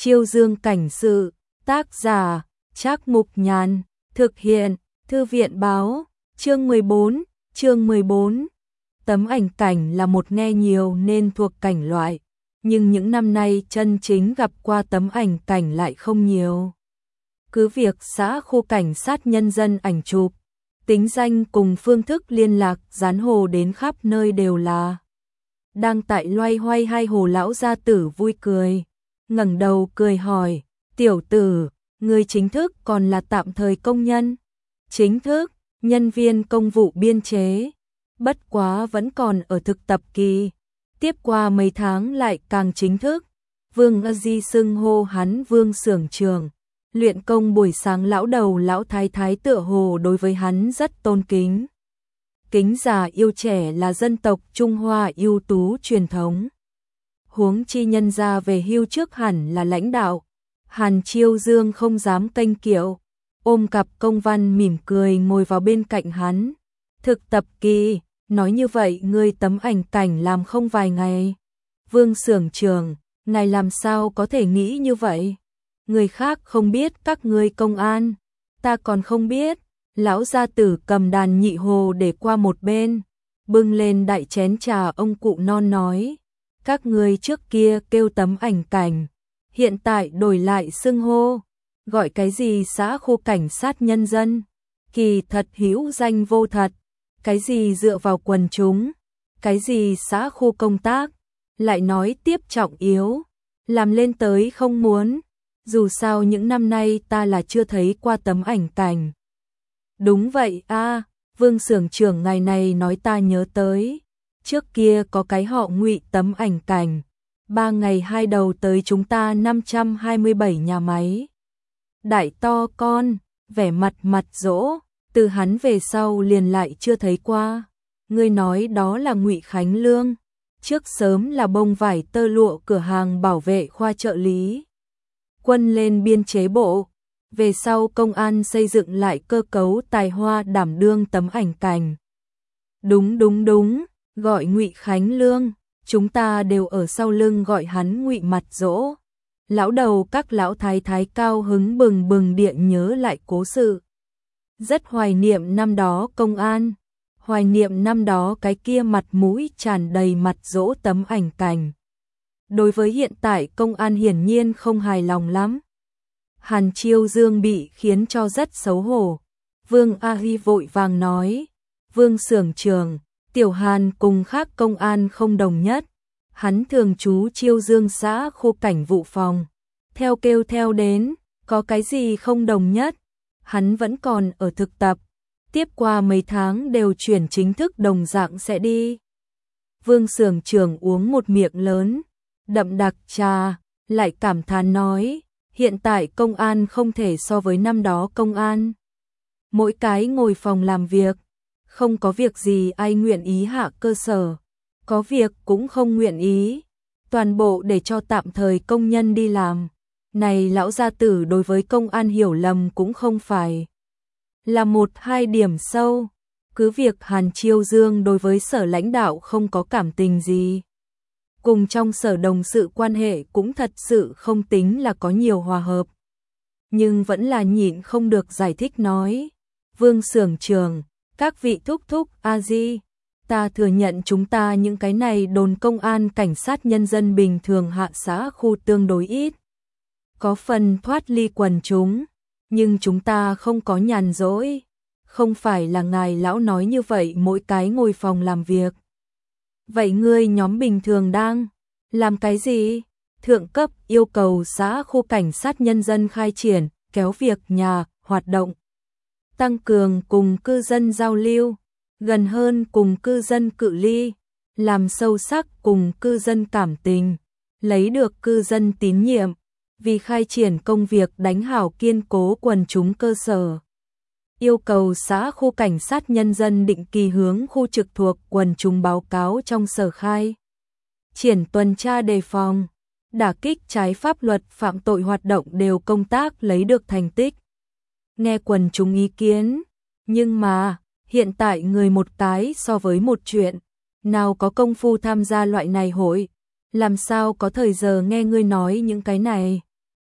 Chiêu Dương cảnh sự, tác giả, Trác Mục Nhàn, thực hiện, Thư viện báo, chương 14. Tấm ảnh cảnh là một nghe nhiều nên thuộc cảnh loại, nhưng những năm nay chân chính gặp qua tấm ảnh cảnh lại không nhiều. Cứ việc xã khu cảnh sát nhân dân ảnh chụp, tính danh cùng phương thức liên lạc dán hồ đến khắp nơi đều là. Đang tại loay hoay hai hồ lão gia tử vui cười, ngẩng đầu cười hỏi, tiểu tử, người chính thức còn là tạm thời công nhân? Chính thức, nhân viên công vụ biên chế, bất quá vẫn còn ở thực tập kỳ, tiếp qua mấy tháng lại càng chính thức. Vương A Di xưng hô hắn Vương xưởng trưởng, luyện công buổi sáng lão đầu lão thái thái tựa hồ đối với hắn rất tôn kính. Kính già yêu trẻ là dân tộc Trung Hoa ưu tú truyền thống. Huống chi nhân gia về hưu trước hẳn là lãnh đạo. Hàn Chiêu Dương không dám kênh kiệu, ôm cặp công văn mỉm cười ngồi vào bên cạnh hắn. Thực tập kỳ, nói như vậy ngươi tấm ảnh cảnh làm không vài ngày. Vương xưởng trưởng, ngài làm sao có thể nghĩ như vậy? Người khác không biết các ngươi công an, ta còn không biết. Lão gia tử cầm đàn nhị hồ để qua một bên, bưng lên đại chén trà ông cụ non nói, các ngươi trước kia kêu tấm ảnh cảnh, hiện tại đổi lại xưng hô, gọi cái gì xã khu cảnh sát nhân dân, kỳ thật hữu danh vô thật, cái gì dựa vào quần chúng, cái gì xã khu công tác, lại nói tiếp trọng yếu, làm lên tới không muốn, dù sao những năm nay ta là chưa thấy qua tấm ảnh cảnh. Đúng vậy a, Vương xưởng trưởng ngày này nói ta nhớ tới, trước kia có cái họ Ngụy tấm ảnh cảnh, 3 ngày 2 đầu tới chúng ta 527 nhà máy. Đại to con, vẻ mặt dỗ, từ hắn về sau liền lại chưa thấy qua. Ngươi nói đó là Ngụy Khánh Lương, trước sớm là bông vải tơ lụa cửa hàng bảo vệ khoa trợ lý. Quân lên biên chế bộ, về sau công an xây dựng lại cơ cấu tài hoa đảm đương tấm ảnh cảnh. Đúng, gọi Ngụy Khánh Lương, chúng ta đều ở sau lưng gọi hắn Ngụy mặt dỗ. Lão đầu các lão thái thái cao hứng bừng địa nhớ lại cố sự. Rất hoài niệm năm đó công an, hoài niệm năm đó cái kia mặt mũi tràn đầy mặt dỗ tấm ảnh cảnh. Đối với hiện tại công an hiển nhiên không hài lòng lắm. Hàn Chiêu Dương bị khiến cho rất xấu hổ. Vương A Hi vội vàng nói, Vương xưởng trưởng, tiểu Hàn cùng khác công an không đồng nhất. Hắn thường trú Chiêu Dương xã khu cảnh vụ phòng. Theo kêu theo đến, có cái gì không đồng nhất? Hắn vẫn còn ở thực tập. Tiếp qua mấy tháng đều chuyển chính thức đồng dạng sẽ đi. Vương xưởng trưởng uống một miệng lớn, đậm đặc trà, lại cảm thán nói, hiện tại công an không thể so với năm đó công an. Mỗi cái ngồi phòng làm việc, không có việc gì ai nguyện ý hạ cơ sở, có việc cũng không nguyện ý, toàn bộ để cho tạm thời công nhân đi làm. Này lão gia tử đối với công an hiểu lầm cũng không phải là 1-2 điểm sâu, cứ việc Hàn Chiêu Dương đối với sở lãnh đạo không có cảm tình gì. Cùng trong sở đồng sự quan hệ cũng thật sự không tính là có nhiều hòa hợp. Nhưng vẫn là nhịn không được giải thích nói, Vương xưởng trưởng, các vị thúc thúc A Di, ta thừa nhận chúng ta những cái này đồn công an cảnh sát nhân dân bình thường hạ xã khu tương đối ít. Có phần thoát ly quần chúng, nhưng chúng ta không có nhàn rỗi. Không phải là ngài lão nói như vậy mỗi cái ngồi phòng làm việc. Vậy ngươi nhóm bình thường đang làm cái gì? Thượng cấp yêu cầu xã khu cảnh sát nhân dân khai triển, kéo việc nhà, hoạt động. Tăng cường cùng cư dân giao lưu, gần hơn cùng cư dân cự ly, làm sâu sắc cùng cư dân cảm tình, lấy được cư dân tín nhiệm, vì khai triển công việc đánh hảo kiên cố quần chúng cơ sở. Yêu cầu xã khu cảnh sát nhân dân định kỳ hướng khu trực thuộc quần chúng báo cáo trong sở khai triển tuần tra đề phòng, đả kích trái pháp luật phạm tội hoạt động đều công tác lấy được thành tích. Nghe quần chúng ý kiến, nhưng mà hiện tại người một cái so với một chuyện, nào có công phu tham gia loại này hội, làm sao có thời giờ nghe ngươi nói những cái này.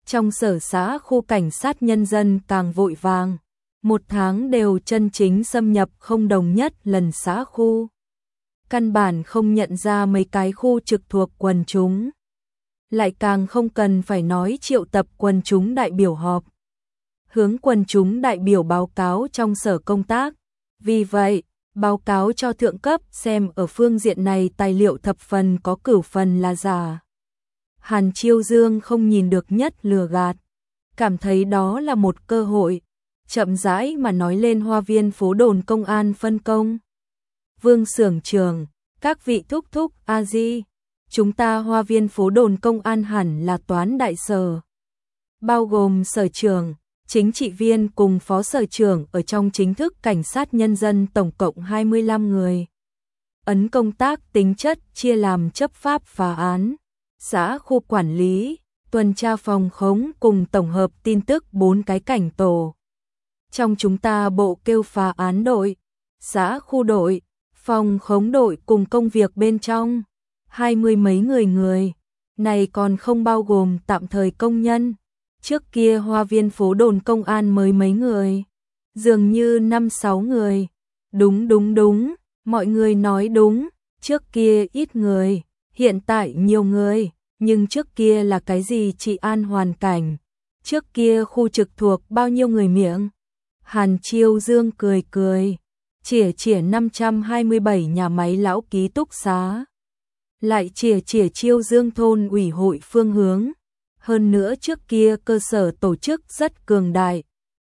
Trong sở xã khu cảnh sát nhân dân càng vội vàng, một tháng đều chân chính xâm nhập không đồng nhất lần xã khu. Căn bản không nhận ra mấy cái khu trực thuộc quần chúng. Lại càng không cần phải nói triệu tập quần chúng đại biểu họp. Hướng quần chúng đại biểu báo cáo trong sở công tác. Vì vậy, báo cáo cho thượng cấp xem ở phương diện này tài liệu thập phần có cửu phần là giả. Hàn Chiêu Dương không nhìn được nhất lừa gạt, cảm thấy đó là một cơ hội, chậm rãi mà nói lên Hoa Viên phố đồn công an phân công. Vương xưởng trưởng, các vị thúc thúc a di, chúng ta Hoa Viên phố đồn công an hẳn là toán đại sở, bao gồm sở trưởng, chính trị viên cùng phó sở trưởng ở trong chính thức cảnh sát nhân dân tổng cộng 25 người. Ấn công tác tính chất chia làm chấp pháp phá án, xã khu quản lý, tuần tra phòng khống cùng tổng hợp tin tức 4 cái cảnh tổ. Trong chúng ta bộ kêu phá án đội, xã khu đội, phòng khống đội cùng công việc bên trong, 20 mấy người, này còn không bao gồm tạm thời công nhân. Trước kia Hoa Viên phố đồn công an mới mấy người, dường như 5-6 người. Đúng, mọi người nói đúng, trước kia ít người, hiện tại nhiều người, nhưng trước kia là cái gì trị an hoàn cảnh, trước kia khu trực thuộc bao nhiêu người miệng. Hàn Chiêu Dương cười, chỉa 527 nhà máy lão ký túc xá. Lại chỉa Chiêu Dương thôn ủy hội phương hướng. Hơn nữa trước kia cơ sở tổ chức rất cường đại,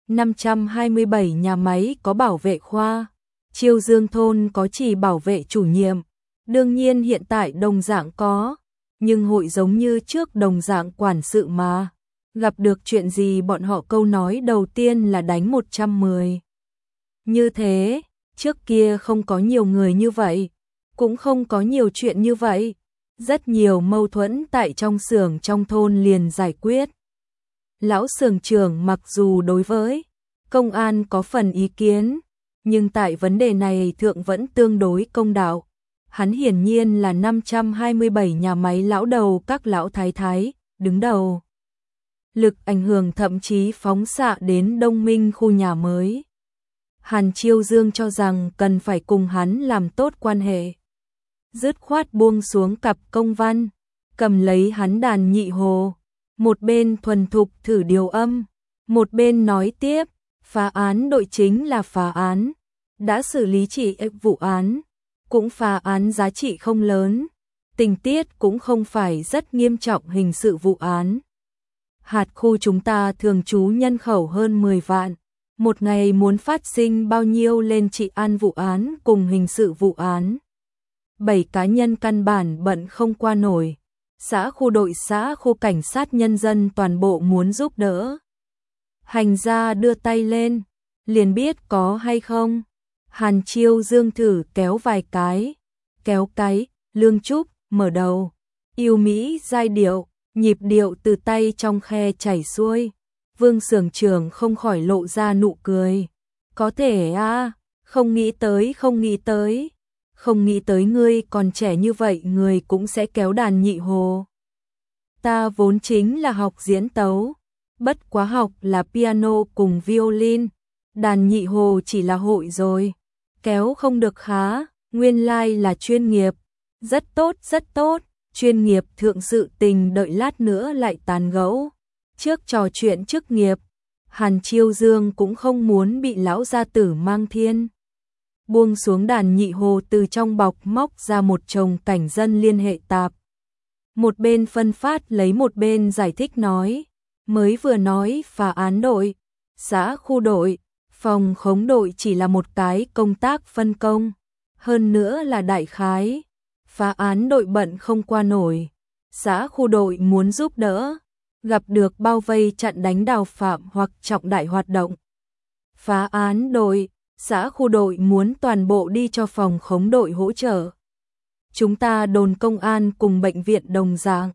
527 nhà máy có bảo vệ khoa, Chiêu Dương thôn có chỉ bảo vệ chủ nhiệm, đương nhiên hiện tại đồng dạng có, nhưng hội giống như trước đồng dạng quản sự mà, gặp được chuyện gì bọn họ câu nói đầu tiên là đánh 110. Như thế, trước kia không có nhiều người như vậy, cũng không có nhiều chuyện như vậy. Rất nhiều mâu thuẫn tại trong xưởng trong thôn liền giải quyết. Lão xưởng trưởng mặc dù đối với công an có phần ý kiến, nhưng tại vấn đề này thượng vẫn tương đối công đạo. Hắn hiển nhiên là 527 nhà máy lão đầu các lão thái đứng đầu. Lực ảnh hưởng thậm chí phóng xạ đến Đông Minh khu nhà mới. Hàn Chiêu Dương cho rằng cần phải cùng hắn làm tốt quan hệ. Dứt khoát buông xuống cặp công văn, cầm lấy hắn đàn nhị hồ, một bên thuần thục thử điều âm, một bên nói tiếp, phá án đội chính là phá án, đã xử lý chỉ vụ án, cũng phá án giá trị không lớn, tình tiết cũng không phải rất nghiêm trọng hình sự vụ án. Hạt khu chúng ta thường trú nhân khẩu hơn 10 vạn, một ngày muốn phát sinh bao nhiêu lên trị an vụ án cùng hình sự vụ án. 7 cá nhân căn bản bận không qua nổi, xã khu đội xã khu cảnh sát nhân dân toàn bộ muốn giúp đỡ. Hành gia đưa tay lên, liền biết có hay không. Hàn Chiêu Dương thử kéo vài cái, kéo cái, Lương Trúc, mở đầu, yêu mỹ giai điệu, nhịp điệu từ tay trong khe chảy xuôi. Vương xưởng trưởng không khỏi lộ ra nụ cười. Có thể à, không nghĩ tới. Không nghĩ tới ngươi còn trẻ như vậy người cũng sẽ kéo đàn nhị hồ. Ta vốn chính là học diễn tấu, bất quá học là piano cùng violin, đàn nhị hồ chỉ là hội rồi, kéo không được khá, nguyên lai là chuyên nghiệp, rất tốt, chuyên nghiệp thượng sự tình đợi lát nữa lại tán gẫu. Trước trò chuyện chức nghiệp, Hàn Chiêu Dương cũng không muốn bị lão gia tử mang thiên. Buông xuống đàn nhị hồ từ trong bọc móc ra một chồng cảnh dân liên hệ tạp. Một bên phân phát lấy một bên giải thích nói, mới vừa nói phá án đội, xã khu đội, phòng khống đội chỉ là một cái công tác phân công, hơn nữa là đại khái, phá án đội bận không qua nổi, xã khu đội muốn giúp đỡ, gặp được bao vây chặn đánh đào phạm hoặc trọng đại hoạt động. Phá án đội, xã khu đội muốn toàn bộ đi cho phòng khống đội hỗ trợ. Chúng ta đồn công an cùng bệnh viện đồng dạng,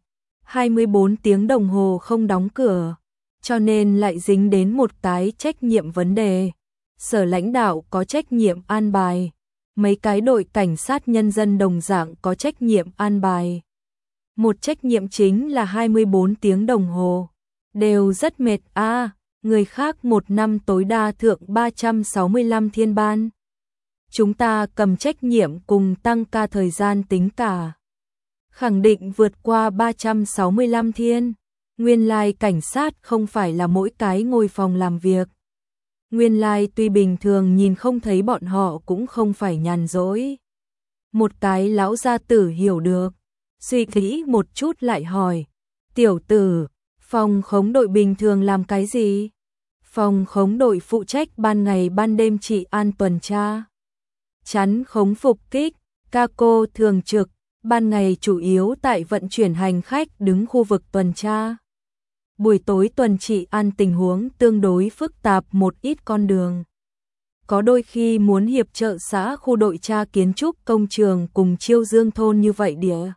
24 tiếng đồng hồ không đóng cửa, cho nên lại dính đến một cái trách nhiệm vấn đề. Sở lãnh đạo có trách nhiệm an bài, mấy cái đội cảnh sát nhân dân đồng dạng có trách nhiệm an bài. Một trách nhiệm chính là 24 tiếng đồng hồ, đều rất mệt a, người khác một năm tối đa thượng 365 thiên ban. Chúng ta cầm trách nhiệm cùng tăng ca thời gian tính cả. Khẳng định vượt qua 365 thiên. Nguyên lai cảnh sát không phải là mỗi cái ngồi phòng làm việc. Nguyên lai tuy bình thường nhìn không thấy bọn họ cũng không phải nhàn rỗi. Một cái lão gia tử hiểu được, suy nghĩ một chút lại hỏi, tiểu tử, phòng khống đội bình thường làm cái gì? Phòng khống đội phụ trách ban ngày ban đêm trị an tuần tra, chắn khống phục kích, ca cô thường trực, ban ngày chủ yếu tại vận chuyển hành khách đứng khu vực tuần tra. Buổi tối tuần trị an tình huống tương đối phức tạp một ít con đường. Có đôi khi muốn hiệp trợ xã khu đội tra kiến trúc công trường cùng Chiêu Dương thôn như vậy địa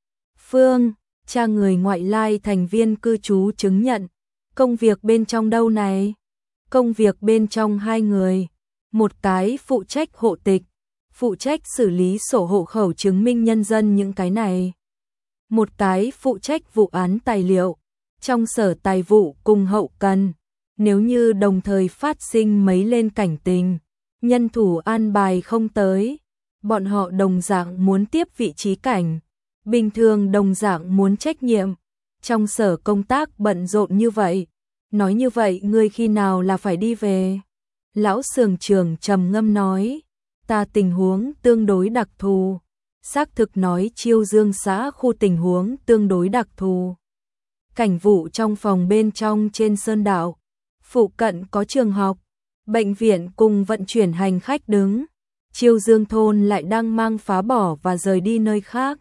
phương, tra người ngoại lai thành viên cư trú chứng nhận. Công việc bên trong đâu này? Công việc bên trong hai người, một cái phụ trách hộ tịch, phụ trách xử lý sổ hộ khẩu chứng minh nhân dân những cái này. Một cái phụ trách vụ án tài liệu, trong sở tài vụ cùng hậu cần, nếu như đồng thời phát sinh mấy lên cảnh tình, nhân thủ an bài không tới, bọn họ đồng dạng muốn tiếp vị trí cảnh, bình thường đồng dạng muốn trách nhiệm, trong sở công tác bận rộn như vậy, nói như vậy ngươi khi nào là phải đi về? Lão xưởng trưởng trầm ngâm nói, ta tình huống tương đối đặc thù, xác thực nói Chiêu Dương xã khu tình huống tương đối đặc thù. Cảnh vụ trong phòng bên trong trên sơn đạo, phụ cận có trường học, bệnh viện cùng vận chuyển hành khách đứng. Chiêu Dương thôn lại đang mang phá bỏ và rời đi nơi khác.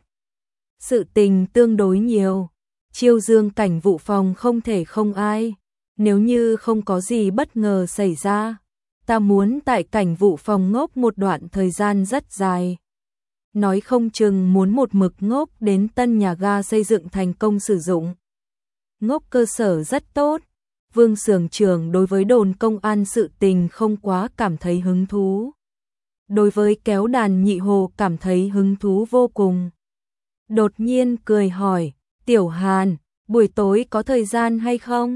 Sự tình tương đối nhiều, Chiêu Dương cảnh vụ phòng không thể không ai. Nếu như không có gì bất ngờ xảy ra, ta muốn tại cảnh vụ phòng ngốc một đoạn thời gian rất dài. Nói không chừng muốn một mực ngốc đến tân nhà ga xây dựng thành công sử dụng. Ngốc cơ sở rất tốt. Vương xưởng trưởng đối với đồn công an sự tình không quá cảm thấy hứng thú. Đối với kéo đàn nhị hồ cảm thấy hứng thú vô cùng. Đột nhiên cười hỏi, Tiểu Hàn, buổi tối có thời gian hay không?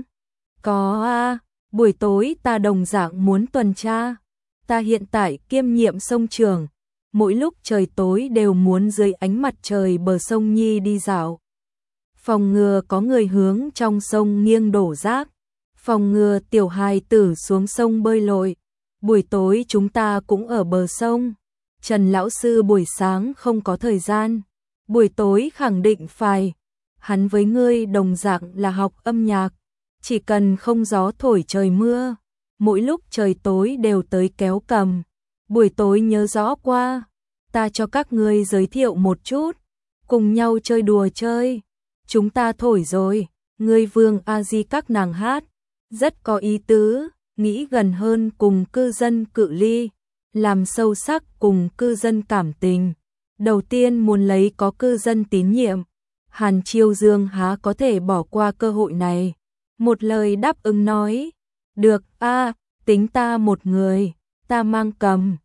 Có a, buổi tối ta đồng dạng muốn tuần tra. Ta hiện tại kiêm nhiệm sông trường, mỗi lúc trời tối đều muốn dưới ánh mặt trời bờ sông Nhi đi dạo. Phòng ngừa có người hướng trong sông nghiêng đổ rác, phòng ngừa tiểu hài tử xuống sông bơi lội. Buổi tối chúng ta cũng ở bờ sông. Trần lão sư buổi sáng không có thời gian, buổi tối khẳng định phải. Hắn với ngươi đồng dạng là học âm nhạc, chỉ cần không gió thổi trời mưa, mỗi lúc trời tối đều tới kéo cầm. Buổi tối nhớ rõ qua, ta cho các ngươi giới thiệu một chút, cùng nhau chơi đùa chơi. Chúng ta thổi rồi, ngươi Vương A Di các nàng hát, rất có ý tứ, nghĩ gần hơn cùng cư dân cự ly, làm sâu sắc cùng cư dân cảm tình. Đầu tiên muốn lấy có cư dân tín nhiệm, Hàn Chiêu Dương há có thể bỏ qua cơ hội này. Một lời đáp ứng nói, được a, tính ta một người, ta mang cầm,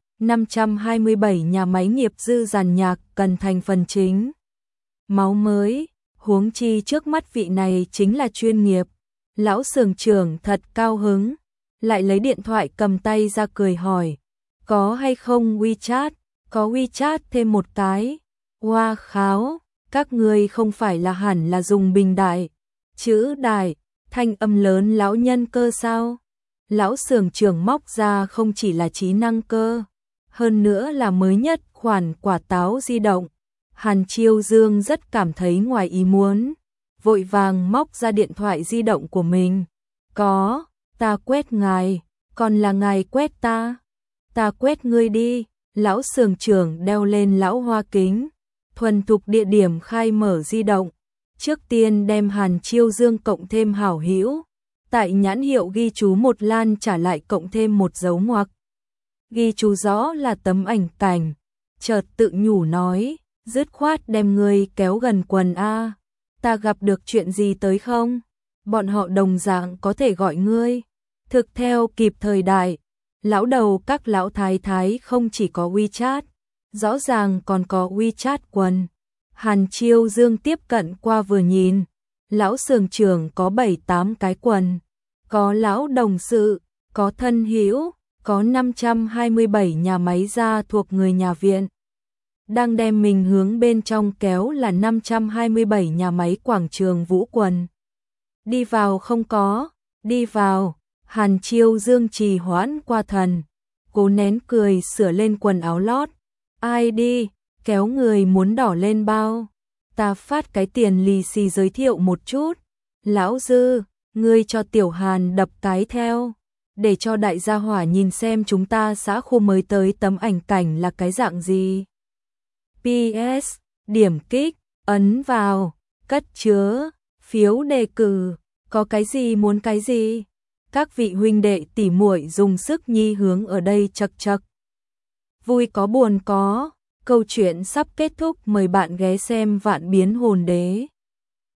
527 nhà máy nghiệp dư giàn nhạc cần thành phần chính. Máu mới, huống chi trước mắt vị này chính là chuyên nghiệp. Lão xưởng trưởng thật cao hứng, lại lấy điện thoại cầm tay ra cười hỏi, có hay không WeChat? Có WeChat thêm một cái. Hoa kháo, các ngươi không phải là hẳn là dùng bình đại, chữ đại, thanh âm lớn lão nhân cơ sao? Lão xưởng trưởng móc ra không chỉ là trí năng cơ, hơn nữa là mới nhất khoản quả táo di động. Hàn Chiêu Dương rất cảm thấy ngoài ý muốn, vội vàng móc ra điện thoại di động của mình. Có, ta quét ngài, còn là ngài quét ta. Ta quét ngươi đi. Lão xưởng trưởng đeo lên lão hoa kính, thuần thục địa điểm khai mở di động. Trước tiên đem Hàn Chiêu Dương cộng thêm hảo hữu, tại nhãn hiệu ghi chú một lan trả lại cộng thêm một dấu ngoặc. Ghi chú rõ là tấm ảnh cảnh, chợt tự nhủ nói, dứt khoát đem ngươi kéo gần quần a. Ta gặp được chuyện gì tới không? Bọn họ đồng dạng có thể gọi ngươi. Thực theo kịp thời đại, lão đầu các lão thái thái không chỉ có WeChat, rõ ràng còn có WeChat quần. Hàn Chiêu Dương tiếp cận qua vừa nhìn, Lão xưởng trưởng có 7-8 cái quần, có lão đồng sự, có thân hữu, có 527 nhà máy da thuộc người nhà viện. Đang đem mình hướng bên trong kéo là 527 nhà máy quảng trường Vũ Quần. Đi vào không có, đi vào, Hàn Chiêu Dương trì hoãn qua thần, cố nén cười sửa lên quần áo lót. Ai đi, kéo người muốn đỏ lên bao. Ta phát cái tiền lì xì giới thiệu một chút. Lão Dư, ngươi cho Tiểu Hàn đập cái theo, để cho đại gia hỏa nhìn xem chúng ta xã khu mới tới tấm ảnh cảnh là cái dạng gì. PS, điểm kích, ấn vào, cất chứa, phiếu đề cử, có cái gì muốn cái gì. Các vị huynh đệ tỉ muội dùng sức nhi hướng ở đây chật chật. Vui có buồn có, câu chuyện sắp kết thúc, mời bạn ghé xem Vạn Biến Hồn Đế.